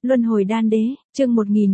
Luân hồi đan đế, chương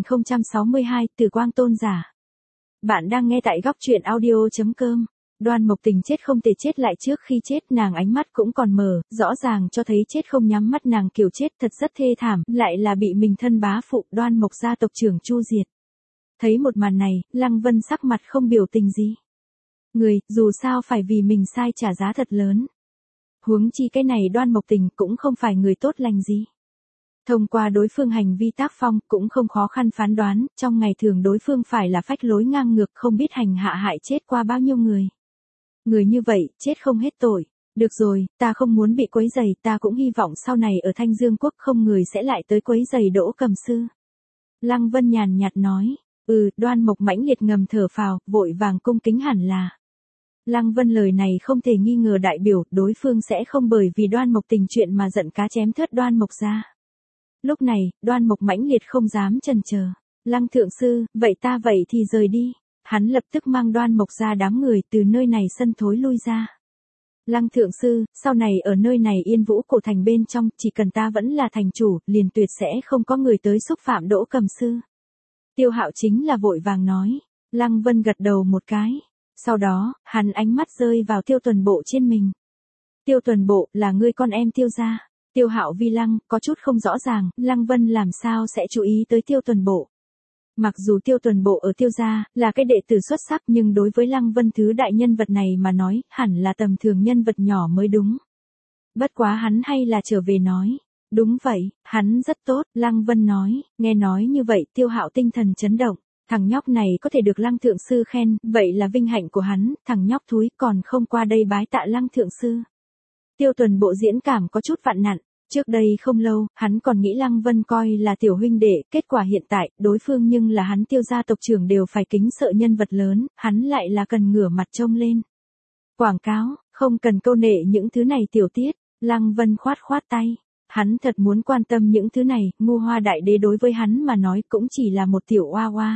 1062, Từ Quang Tôn giả. Bạn đang nghe tại góc truyện audio.com. Đoan Mộc Tình chết không thể chết lại trước khi chết, nàng ánh mắt cũng còn mờ, rõ ràng cho thấy chết không nhắm mắt, nàng kiểu chết thật rất thê thảm, lại là bị mình thân bá phụ Đoan Mộc gia tộc trưởng chu diệt. Thấy một màn này, Lăng Vân sắc mặt không biểu tình gì. Người, dù sao phải vì mình sai trả giá thật lớn. Huống chi cái này Đoan Mộc Tình cũng không phải người tốt lành gì. Thông qua đối phương hành vi tác phong cũng không khó khăn phán đoán, trong ngày thường đối phương phải là phách lối ngang ngược, không biết hành hạ hại chết qua bao nhiêu người. Người như vậy, chết không hết tội. Được rồi, ta không muốn bị quấy rầy, ta cũng hy vọng sau này ở Thanh Dương Quốc không người sẽ lại tới quấy rầy Đỗ Cầm Sư. Lăng Vân nhàn nhạt nói, Đoan Mộc mãnh liệt ngầm thở phào, vội vàng cung kính hẳn là. Lăng Vân lời này không thể nghi ngờ đại biểu, đối phương sẽ không bởi vì Đoan Mộc Tình chuyện mà giận cá chém thớt Đoan Mộc ra. Lúc này, Đoan Mộc mãnh liệt không dám chần chờ. Lăng thượng sư, vậy ta vậy thì rời đi. Hắn lập tức mang Đoan Mộc ra đám người từ nơi này sân thối lui ra. Lăng thượng sư, sau này ở nơi này Yên Vũ cổ thành bên trong, chỉ cần ta vẫn là thành chủ, liền tuyệt sẽ không có người tới xúc phạm Đỗ Cầm Sư. Tiêu Hạo chính là vội vàng nói. Lăng Vân gật đầu một cái. Sau đó, hắn ánh mắt rơi vào Tiêu Tuần Bộ trên mình. Tiêu Tuần Bộ, là ngươi con em Tiêu gia. Tiêu Hạo vi lăng, có chút không rõ ràng, Lăng Vân làm sao sẽ chú ý tới Tiêu Tuần Bộ. Mặc dù Tiêu Tuần Bộ ở Tiêu gia, là cái đệ tử xuất sắc, nhưng đối với Lăng Vân thứ đại nhân vật này mà nói, hẳn là tầm thường nhân vật nhỏ mới đúng. Bất quá hắn hay là trở về nói. Đúng vậy, hắn rất tốt, Lăng Vân nói, nghe nói như vậy Tiêu Hạo tinh thần chấn động. Thằng nhóc này có thể được Lăng thượng sư khen, vậy là vinh hạnh của hắn, thằng nhóc thúi còn không qua đây bái tạ Lăng thượng sư. Tiêu Tuần Bộ diễn cảm có chút vạn nặn, trước đây không lâu, hắn còn nghĩ Lăng Vân coi là tiểu huynh đệ, kết quả hiện tại, đối phương nhưng là hắn Tiêu gia tộc trưởng đều phải kính sợ nhân vật lớn, hắn lại là cần ngửa mặt trông lên. Quảng cáo, không cần câu nệ những thứ này tiểu tiết, Lăng Vân khoát khoát tay, hắn thật muốn quan tâm những thứ này, Ngu Hoa đại đế đối với hắn mà nói cũng chỉ là một tiểu oa oa.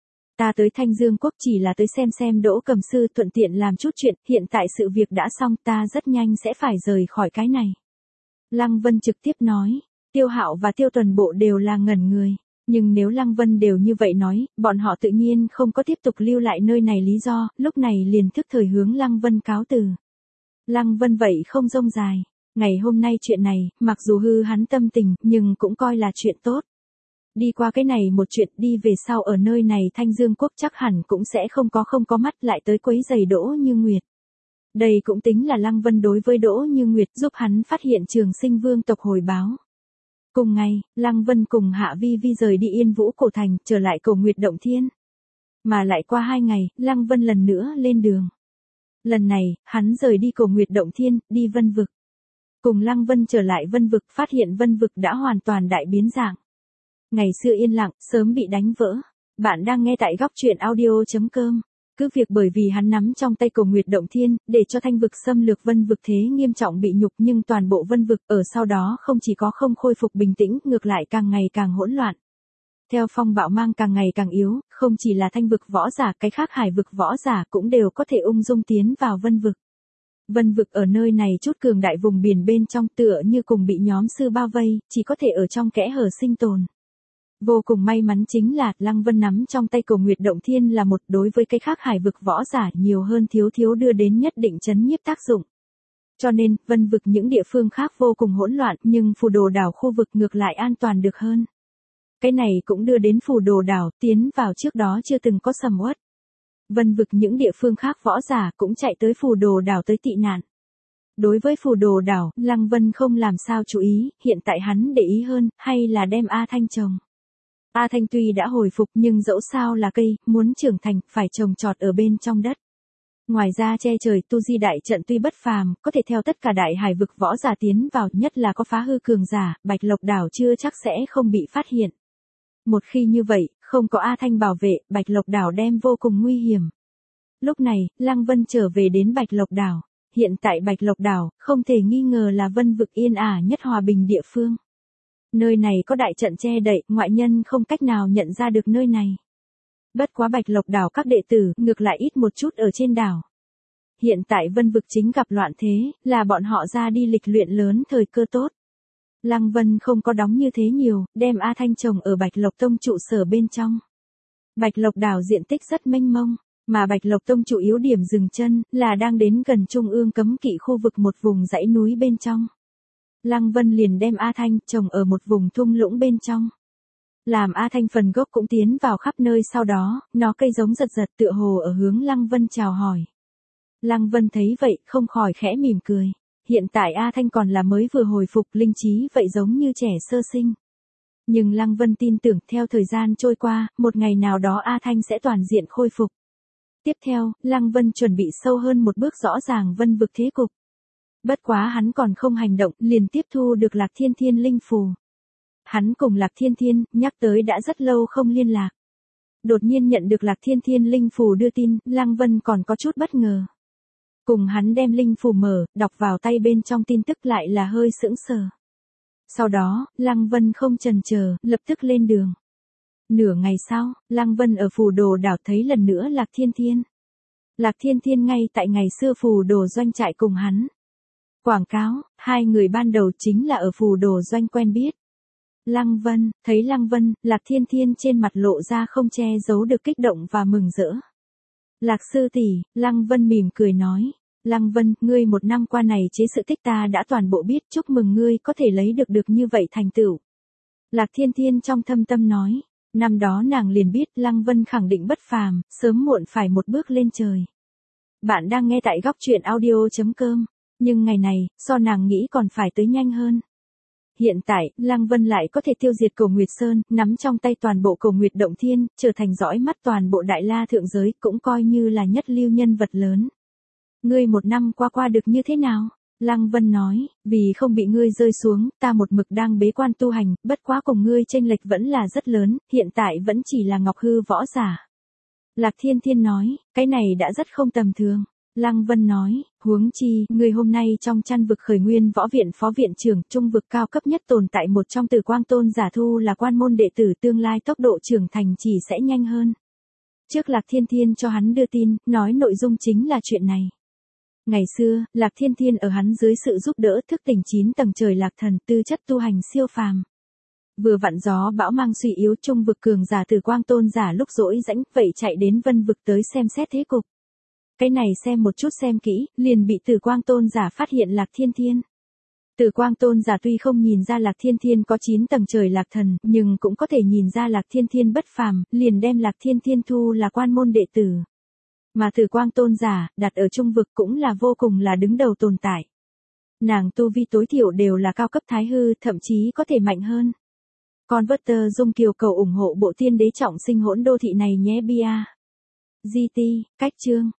Ta tới Thanh Dương Quốc chỉ là tới xem Đỗ Cầm Sư, thuận tiện làm chút chuyện, hiện tại sự việc đã xong, ta rất nhanh sẽ phải rời khỏi cái này. Lăng Vân trực tiếp nói, Tiêu Hạo và Tiêu Tuần Bộ đều là ngẩn người, nhưng nếu Lăng Vân đều như vậy nói, bọn họ tự nhiên không có tiếp tục lưu lại nơi này lý do, lúc này liền thức thời hướng Lăng Vân cáo từ. Lăng Vân vậy không rông dài, ngày hôm nay chuyện này, mặc dù hư hắn tâm tình, nhưng cũng coi là chuyện tốt. Đi qua cái này một chuyện, đi về sau ở nơi này Thanh Dương Quốc chắc hẳn cũng sẽ không có mắt lại tới quấy rầy Đỗ Như Nguyệt. Đây cũng tính là Lăng Vân đối với Đỗ Như Nguyệt, giúp hắn phát hiện Trường Sinh Vương tộc hồi báo. Cùng ngày, Lăng Vân cùng Hạ Vi Vi rời đi Yên Vũ cổ thành, trở lại Cổ Nguyệt Động Thiên. Mà lại qua 2 ngày, Lăng Vân lần nữa lên đường. Lần này, hắn rời đi Cổ Nguyệt Động Thiên, đi Vân Vực. Cùng Lăng Vân trở lại Vân Vực, phát hiện Vân Vực đã hoàn toàn đại biến dạng. Ngày xưa yên lặng, sớm bị đánh vỡ. Bạn đang nghe tại góc truyện audio.com. Cứ việc bởi vì hắn nắm trong tay Cổ Nguyệt Động Thiên, để cho Thanh Vực xâm lược Vân Vực thế nghiêm trọng bị nhục, nhưng toàn bộ Vân Vực ở sau đó không chỉ có không khôi phục bình tĩnh, ngược lại càng ngày càng hỗn loạn. Theo phong bạo mang càng ngày càng yếu, không chỉ là Thanh Vực võ giả, cái khác Hải Vực võ giả cũng đều có thể ung dung tiến vào Vân Vực. Vân Vực ở nơi này chút cường đại vùng biển bên trong tựa như cùng bị nhóm sư bao vây, chỉ có thể ở trong kẽ hở sinh tồn. Vô cùng may mắn chính là, Lăng Vân nắm trong tay Cổ Nguyệt Động Thiên là một, đối với cái khác Hải Vực võ giả nhiều hơn thiếu đưa đến nhất định chấn nhiếp tác dụng. Cho nên, Vân Vực những địa phương khác vô cùng hỗn loạn, nhưng Phù Đồ đảo khu vực ngược lại an toàn được hơn. Cái này cũng đưa đến Phù Đồ đảo, tiến vào trước đó chưa từng có sầm uất. Vân Vực những địa phương khác võ giả cũng chạy tới Phù Đồ đảo tới tị nạn. Đối với Phù Đồ đảo, Lăng Vân không làm sao chú ý, hiện tại hắn để ý hơn, hay là đem A Thanh trồng. A Thanh tuy đã hồi phục nhưng dẫu sao là cây, muốn trưởng thành, phải trồng trọt ở bên trong đất. Ngoài ra che trời tu di đại trận tuy bất phàm, có thể theo tất cả đại hải vực võ giả tiến vào, nhất là có phá hư cường giả, Bạch Lộc đảo chưa chắc sẽ không bị phát hiện. Một khi như vậy, không có A Thanh bảo vệ, Bạch Lộc đảo đem vô cùng nguy hiểm. Lúc này, Lăng Vân trở về đến Bạch Lộc đảo. Hiện tại Bạch Lộc đảo, không thể nghi ngờ là Vân Vực yên ả nhất hòa bình địa phương. Nơi này có đại trận che đậy, ngoại nhân không cách nào nhận ra được nơi này. Bất quá Bạch Lộc đảo các đệ tử, ngược lại ít một chút ở trên đảo. Hiện tại Vân Vực chính gặp loạn thế, là bọn họ ra đi lịch luyện lớn thời cơ tốt. Lăng Vân không có đóng như thế nhiều, đem A Thanh trồng ở Bạch Lộc Tông trụ sở bên trong. Bạch Lộc đảo diện tích rất mênh mông, mà Bạch Lộc Tông chủ yếu điểm dừng chân là đang đến gần trung ương cấm kỵ khu vực một vùng dãy núi bên trong. Lăng Vân liền đem A Thanh trồng ở một vùng thung lũng bên trong. Làm A Thanh phần gốc cũng tiến vào khắp nơi, sau đó, nó cây giống giật giật tựa hồ ở hướng Lăng Vân chào hỏi. Lăng Vân thấy vậy, không khỏi khẽ mỉm cười. Hiện tại A Thanh còn là mới vừa hồi phục linh trí, vậy giống như trẻ sơ sinh. Nhưng Lăng Vân tin tưởng theo thời gian trôi qua, một ngày nào đó A Thanh sẽ toàn diện khôi phục. Tiếp theo, Lăng Vân chuẩn bị sâu hơn một bước rõ ràng vân vực thế cục. Bất quá hắn còn không hành động, liền tiếp thu được Lạc Thiên Thiên linh phù. Hắn cùng Lạc Thiên Thiên, nhắc tới đã rất lâu không liên lạc. Đột nhiên nhận được Lạc Thiên Thiên linh phù đưa tin, Lăng Vân còn có chút bất ngờ. Cùng hắn đem linh phù mở, đọc vào tay bên trong tin tức lại là hơi sững sờ. Sau đó, Lăng Vân không chần chờ, lập tức lên đường. Nửa ngày sau, Lăng Vân ở phù đồ đảo thấy lần nữa Lạc Thiên Thiên. Lạc Thiên Thiên ngay tại ngày xưa phù đồ doanh trại cùng hắn. Quảng cáo, hai người ban đầu chính là ở phù đồ doanh quen biết. Lăng Vân, thấy Lăng Vân, Lạc Thiên Thiên trên mặt lộ ra không che giấu được kích động và mừng rỡ. Lạc sư tỷ, Lăng Vân mỉm cười nói. Lăng Vân, ngươi một năm qua này chế sự tích ta đã toàn bộ biết, chúc mừng ngươi có thể lấy được như vậy thành tựu. Lạc Thiên Thiên trong thâm tâm nói. Năm đó nàng liền biết Lăng Vân khẳng định bất phàm, sớm muộn phải một bước lên trời. Bạn đang nghe tại góc truyện audio.com, nhưng ngày này, so nàng nghĩ còn phải tới nhanh hơn. Hiện tại, Lăng Vân lại có thể tiêu diệt Cổ Nguyệt Sơn, nắm trong tay toàn bộ Cổ Nguyệt Động Thiên, trở thành dõi mắt toàn bộ Đại La thượng giới, cũng coi như là nhất lưu nhân vật lớn. Ngươi một năm qua được như thế nào? Lăng Vân nói, vì không bị ngươi rơi xuống, ta một mực đang bế quan tu hành, bất quá cùng ngươi chênh lệch vẫn là rất lớn, hiện tại vẫn chỉ là ngọc hư võ giả. Lạc Thiên Thiên nói, cái này đã rất không tầm thường. Lăng Vân nói, huống chi, ngươi hôm nay trong chăn vực khởi nguyên võ viện phó viện trưởng, trung vực cao cấp nhất tồn tại một trong Tử Quang Tôn giả thu là quan môn đệ tử, tương lai tốc độ trưởng thành chỉ sẽ nhanh hơn. Trước Lạc Thiên Thiên cho hắn đưa tin, nói nội dung chính là chuyện này. Ngày xưa, Lạc Thiên Thiên ở hắn dưới sự giúp đỡ thức tỉnh 9 tầng trời lạc thần, tư chất tu hành siêu phàm. Vừa vặn gió bão mang suy yếu, trung vực cường giả Tử Quang Tôn giả lúc rỗi rãnh, vậy chạy đến vân vực tới xem xét thế cục. Cái này xem một chút xem kỹ, liền bị Tử Quang Tôn giả phát hiện Lạc Thiên Thiên. Tử Quang Tôn giả tuy không nhìn ra Lạc Thiên Thiên có 9 tầng trời lạc thần, nhưng cũng có thể nhìn ra Lạc Thiên Thiên bất phàm, liền đem Lạc Thiên Thiên thu là quan môn đệ tử. Mà Tử Quang Tôn giả, đặt ở trung vực cũng là vô cùng là đứng đầu tồn tại. Nàng tu vi tối thiểu đều là cao cấp thái hư, thậm chí có thể mạnh hơn. Converter Dung Kiều cầu ủng hộ bộ tiên đế trọng sinh hỗn đô thị này nhé bia. GT, cách chương.